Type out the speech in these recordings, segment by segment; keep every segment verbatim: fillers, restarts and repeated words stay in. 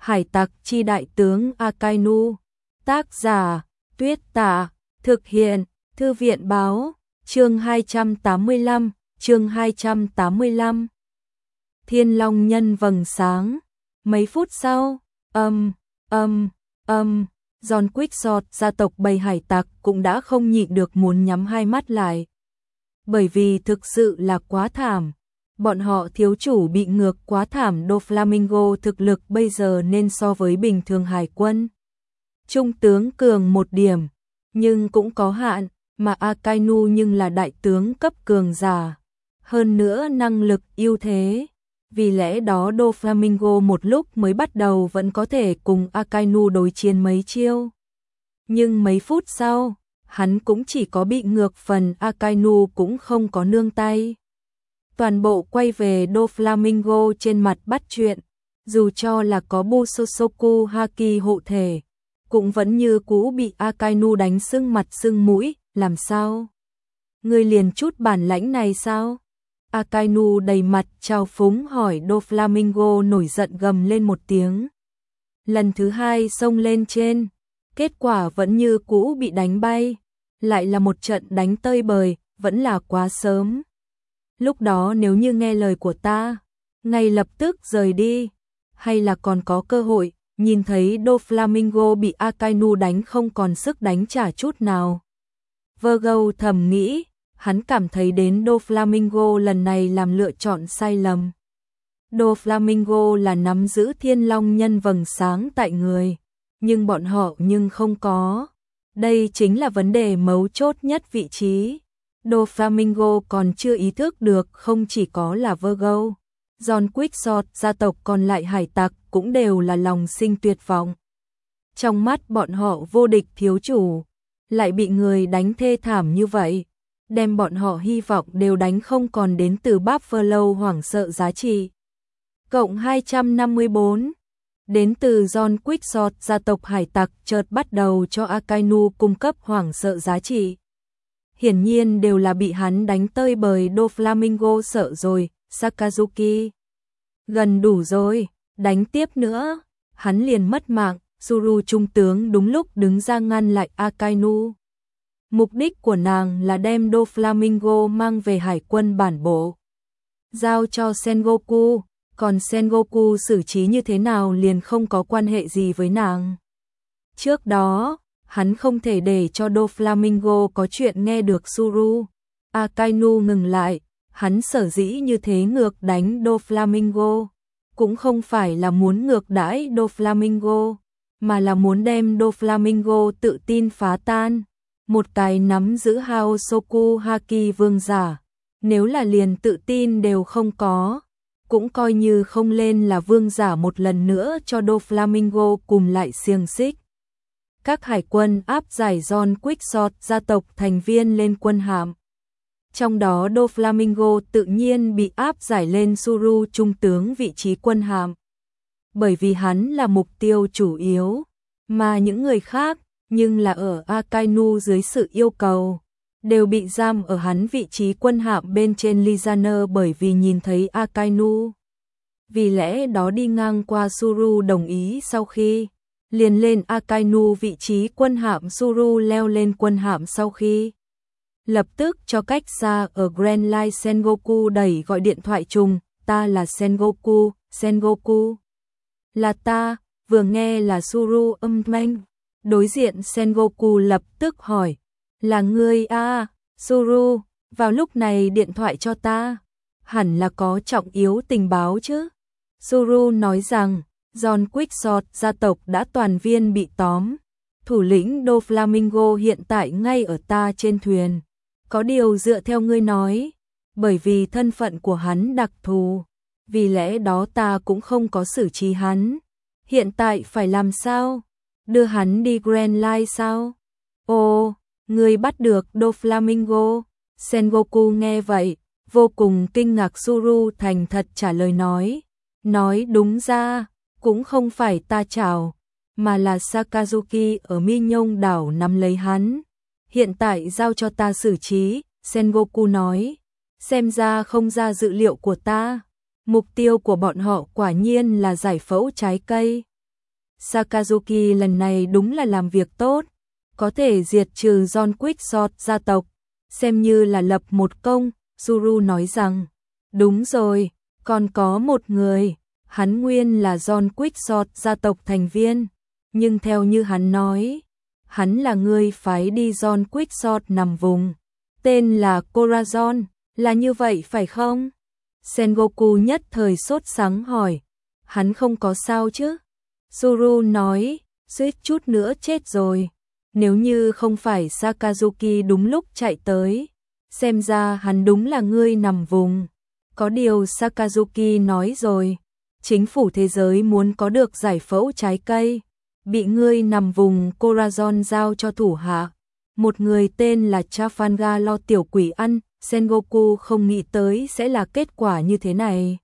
Hải tặc chi đại tướng Akainu. Tác giả Tuyết Tả. Thực hiện Thư viện báo. Chương hai trăm tám mươi lăm. Chương hai trăm tám mươi lăm. Thiên Long Nhân vầng sáng. Mấy phút sau, âm, âm, âm, John Quickshot, gia tộc bầy hải tặc cũng đã không nhịn được muốn nhắm hai mắt lại. Bởi vì thực sự là quá thảm. Bọn họ thiếu chủ bị ngược quá thảm. Doflamingo thực lực bây giờ nên so với bình thường hải quân trung tướng cường một điểm, nhưng cũng có hạn, mà Akainu nhưng là đại tướng cấp cường giả. Hơn nữa năng lực ưu thế. Vì lẽ đó Doflamingo một lúc mới bắt đầu vẫn có thể cùng Akainu đối chiến mấy chiêu. Nhưng mấy phút sau, hắn cũng chỉ có bị ngược phần, Akainu cũng không có nương tay. Toàn bộ quay về Doflamingo trên mặt bắt chuyện, dù cho là có Busosoku Haki hộ thể, cũng vẫn như cũ bị Akainu đánh sưng mặt sưng mũi, làm sao? Ngươi liền chút bản lãnh này sao? Akainu đầy mặt trào phúng hỏi. Doflamingo nổi giận gầm lên một tiếng. Lần thứ hai xông lên trên, kết quả vẫn như cũ bị đánh bay, lại là một trận đánh tơi bời, vẫn là quá sớm. Lúc đó nếu như nghe lời của ta, ngay lập tức rời đi, hay là còn có cơ hội. Nhìn thấy Doflamingo bị Akainu đánh không còn sức đánh trả chút nào, Virgo thầm nghĩ, hắn cảm thấy đến Doflamingo lần này làm lựa chọn sai lầm. Doflamingo là nắm giữ Thiên Long Nhân vầng sáng tại người, nhưng bọn họ nhưng không có. Đây chính là vấn đề mấu chốt nhất vị trí. Doflamingo còn chưa ý thức được không chỉ có là Virgo, John Quickshot, gia tộc còn lại hải tặc cũng đều là lòng sinh tuyệt vọng. Trong mắt bọn họ vô địch thiếu chủ, lại bị người đánh thê thảm như vậy, đem bọn họ hy vọng đều đánh không còn. Đến từ Buffalo hoảng sợ giá trị cộng hai trăm năm mươi bốn. Đến từ John Quickshot, gia tộc hải tặc chợt bắt đầu cho Akainu cung cấp hoảng sợ giá trị. Hiển nhiên đều là bị hắn đánh tơi bời. Doflamingo sợ rồi. Sakazuki, gần đủ rồi, đánh tiếp nữa, hắn liền mất mạng. Zuru trung tướng đúng lúc đứng ra ngăn lại Akainu. Mục đích của nàng là đem Doflamingo mang về hải quân bản bộ, giao cho Sengoku, còn Sengoku xử trí như thế nào liền không có quan hệ gì với nàng. Trước đó, hắn không thể để cho Doflamingo có chuyện nghe được Zuru. Akainu ngừng lại. Hắn sở dĩ như thế ngược đánh Doflamingo, cũng không phải là muốn ngược đãi Doflamingo, mà là muốn đem Doflamingo tự tin phá tan. Một cái nắm giữ Haosoku Haki vương giả, nếu là liền tự tin đều không có, cũng coi như không lên là vương giả. Một lần nữa cho Doflamingo cùng lại xiềng xích. Các hải quân áp giải John Quickshot, gia tộc thành viên lên quân hạm. Trong đó Doflamingo tự nhiên bị áp giải lên Zuru trung tướng vị trí quân hàm, bởi vì hắn là mục tiêu chủ yếu, mà những người khác, nhưng là ở Akainu dưới sự yêu cầu, đều bị giam ở hắn vị trí quân hàm bên trên Lizaner. Bởi vì nhìn thấy Akainu, vì lẽ đó đi ngang qua Zuru đồng ý sau khi liền lên Akainu vị trí quân hàm. Zuru leo lên quân hàm sau khi lập tức cho cách xa ở Grand Line. Sengoku đẩy gọi điện thoại trùng. Ta là Sengoku. Sengoku là ta. Vừa nghe là Zuru âm thanh, đối diện Sengoku lập tức hỏi, là ngươi à? Zuru, vào lúc này điện thoại cho ta, hẳn là có trọng yếu tình báo chứ. Zuru nói rằng John Quickshot, gia tộc đã toàn viên bị tóm, thủ lĩnh Doflamingo hiện tại ngay ở ta trên thuyền. Có điều dựa theo ngươi nói, bởi vì thân phận của hắn đặc thù, vì lẽ đó ta cũng không có xử trí hắn. Hiện tại phải làm sao? Đưa hắn đi Grand Line sao? Ồ, ngươi bắt được Doflamingo. Sengoku nghe vậy, vô cùng kinh ngạc. Zuru thành thật trả lời nói, nói đúng ra, cũng không phải ta chào, mà là Sakazuki ở Mi Nhông đảo nắm lấy hắn. Hiện tại giao cho ta xử trí. Sengoku nói, xem ra không ra dự liệu của ta. Mục tiêu của bọn họ quả nhiên là giải phẫu trái cây. Sakazuki lần này đúng là làm việc tốt, có thể diệt trừ John Quickshot gia tộc, xem như là lập một công. Zuru nói rằng, đúng rồi, còn có một người, hắn nguyên là John Quickshot gia tộc thành viên, nhưng theo như hắn nói, hắn là người phái đi John Quickshot nằm vùng, tên là Corazon, là như vậy phải không? Sengoku nhất thời sốt sắng hỏi, hắn không có sao chứ? Zuru nói, suýt chút nữa chết rồi, nếu như không phải Sakazuki đúng lúc chạy tới, xem ra hắn đúng là ngươi nằm vùng. Có điều Sakazuki nói rồi, chính phủ thế giới muốn có được giải phẫu trái cây, bị ngươi nằm vùng Corazon giao cho thủ hạ, một người tên là Trafalgar lo tiểu quỷ ăn. Sengoku không nghĩ tới sẽ là kết quả như thế này.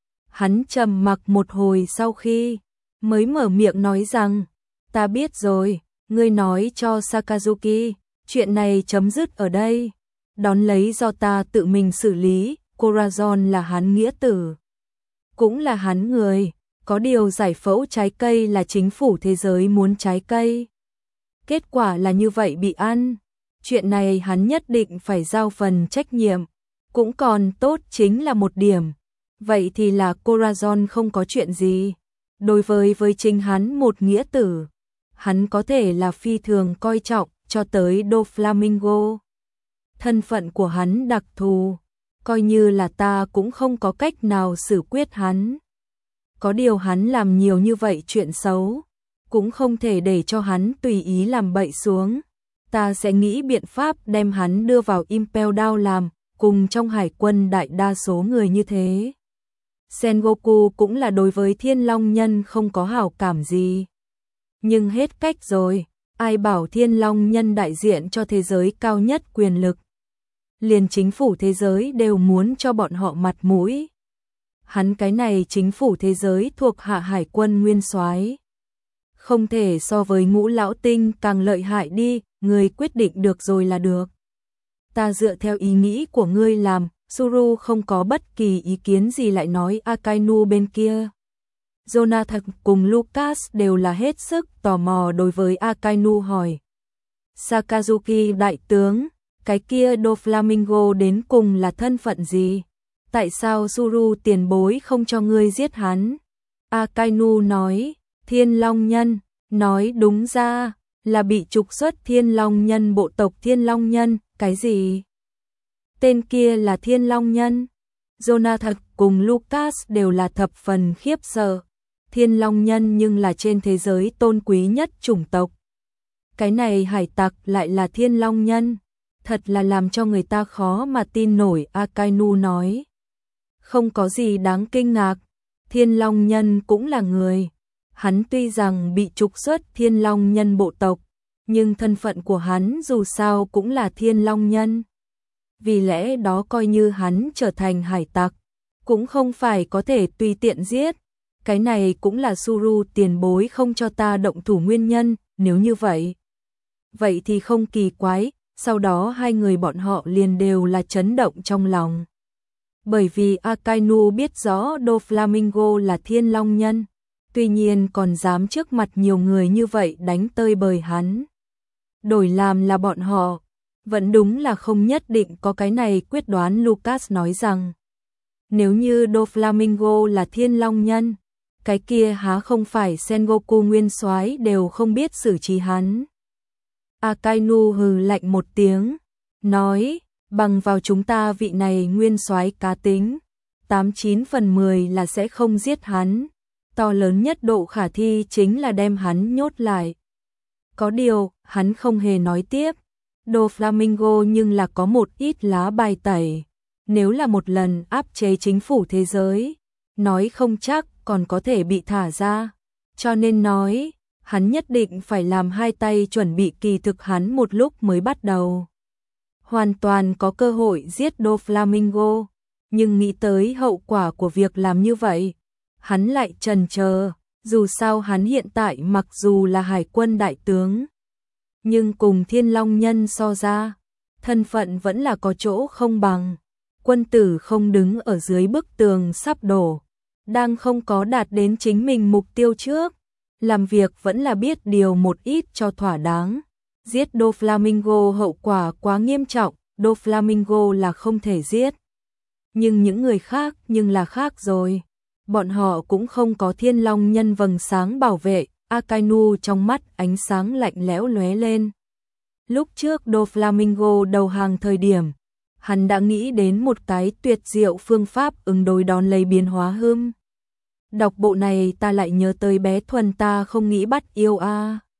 Hắn trầm mặc một hồi sau khi mới mở miệng nói rằng, ta biết rồi, ngươi nói cho Sakazuki, chuyện này chấm dứt ở đây, đón lấy do ta tự mình xử lý. Corazon là hắn nghĩa tử, cũng là hắn người, có điều giải phẫu trái cây là chính phủ thế giới muốn trái cây. Kết quả là như vậy bị ăn. Chuyện này hắn nhất định phải giao phần trách nhiệm, cũng còn tốt chính là một điểm. Vậy thì là Corazon không có chuyện gì. Đối với với chính hắn một nghĩa tử, hắn có thể là phi thường coi trọng cho tới Doflamingo. Thân phận của hắn đặc thù, coi như là ta cũng không có cách nào xử quyết hắn. Có điều hắn làm nhiều như vậy chuyện xấu, cũng không thể để cho hắn tùy ý làm bậy xuống. Ta sẽ nghĩ biện pháp đem hắn đưa vào Impel Down làm, cùng trong hải quân đại đa số người như thế. Sengoku cũng là đối với Thiên Long Nhân không có hảo cảm gì. Nhưng hết cách rồi, ai bảo Thiên Long Nhân đại diện cho thế giới cao nhất quyền lực. Liền chính phủ thế giới đều muốn cho bọn họ mặt mũi. Hắn cái này chính phủ thế giới thuộc hạ hải quân nguyên soái, không thể so với Ngũ Lão Tinh càng lợi hại đi. Ngươi quyết định được rồi là được. Ta dựa theo ý nghĩ của ngươi làm. Zuru không có bất kỳ ý kiến gì lại nói Akainu bên kia. Jonathan cùng Lucas đều là hết sức tò mò đối với Akainu hỏi. Sakazuki đại tướng, cái kia Doflamingo đến cùng là thân phận gì? Tại sao Zuru tiền bối không cho ngươi giết hắn? Akainu nói, Thiên Long Nhân, nói đúng ra là bị trục xuất Thiên Long Nhân bộ tộc Thiên Long Nhân. Cái gì? Tên kia là Thiên Long Nhân? Jonathan cùng Lucas đều là thập phần khiếp sợ. Thiên Long Nhân nhưng là trên thế giới tôn quý nhất chủng tộc. Cái này hải tặc lại là Thiên Long Nhân, thật là làm cho người ta khó mà tin nổi. Akainu nói, không có gì đáng kinh ngạc, Thiên Long Nhân cũng là người. Hắn tuy rằng bị trục xuất Thiên Long Nhân bộ tộc, nhưng thân phận của hắn dù sao cũng là Thiên Long Nhân. Vì lẽ đó coi như hắn trở thành hải tặc, cũng không phải có thể tùy tiện giết. Cái này cũng là Zuru tiền bối không cho ta động thủ nguyên nhân. Nếu như vậy, vậy thì không kỳ quái. Sau đó hai người bọn họ liền đều là chấn động trong lòng. Bởi vì Akainu biết rõ Doflamingo là Thiên Long Nhân, tuy nhiên còn dám trước mặt nhiều người như vậy đánh tơi bời hắn. Đổi làm là bọn họ, vẫn đúng là không nhất định có cái này quyết đoán. Lucas nói rằng, nếu như Doflamingo là Thiên Long Nhân, cái kia há không phải Sengoku nguyên soái đều không biết xử trí hắn. Akainu hừ lạnh một tiếng, nói, bằng vào chúng ta vị này nguyên soái cá tính, tám chín phần mười là sẽ không giết hắn. To lớn nhất độ khả thi chính là đem hắn nhốt lại. Có điều, hắn không hề nói tiếp. Doflamingo nhưng là có một ít lá bài tẩy. Nếu là một lần áp chế chính phủ thế giới, nói không chắc còn có thể bị thả ra. Cho nên nói, hắn nhất định phải làm hai tay chuẩn bị kỳ thực hắn một lúc mới bắt đầu. Hoàn toàn có cơ hội giết Doflamingo, nhưng nghĩ tới hậu quả của việc làm như vậy, hắn lại chần chờ. Dù sao hắn hiện tại mặc dù là hải quân đại tướng, nhưng cùng Thiên Long Nhân so ra, thân phận vẫn là có chỗ không bằng. Quân tử không đứng ở dưới bức tường sắp đổ, đang không có đạt đến chính mình mục tiêu trước, làm việc vẫn là biết điều một ít cho thỏa đáng. Giết Doflamingo hậu quả quá nghiêm trọng, Doflamingo là không thể giết. Nhưng những người khác nhưng là khác rồi. Bọn họ cũng không có thiên long nhân vầng sáng bảo vệ, Akainu trong mắt ánh sáng lạnh lẽo lóe lên. Lúc trước Doflamingo đầu hàng thời điểm, hắn đã nghĩ đến một cái tuyệt diệu phương pháp ứng đối đón lấy biến hóa hươm. Đọc bộ này ta lại nhớ tới bé Thuần ta không nghĩ bắt yêu a. À.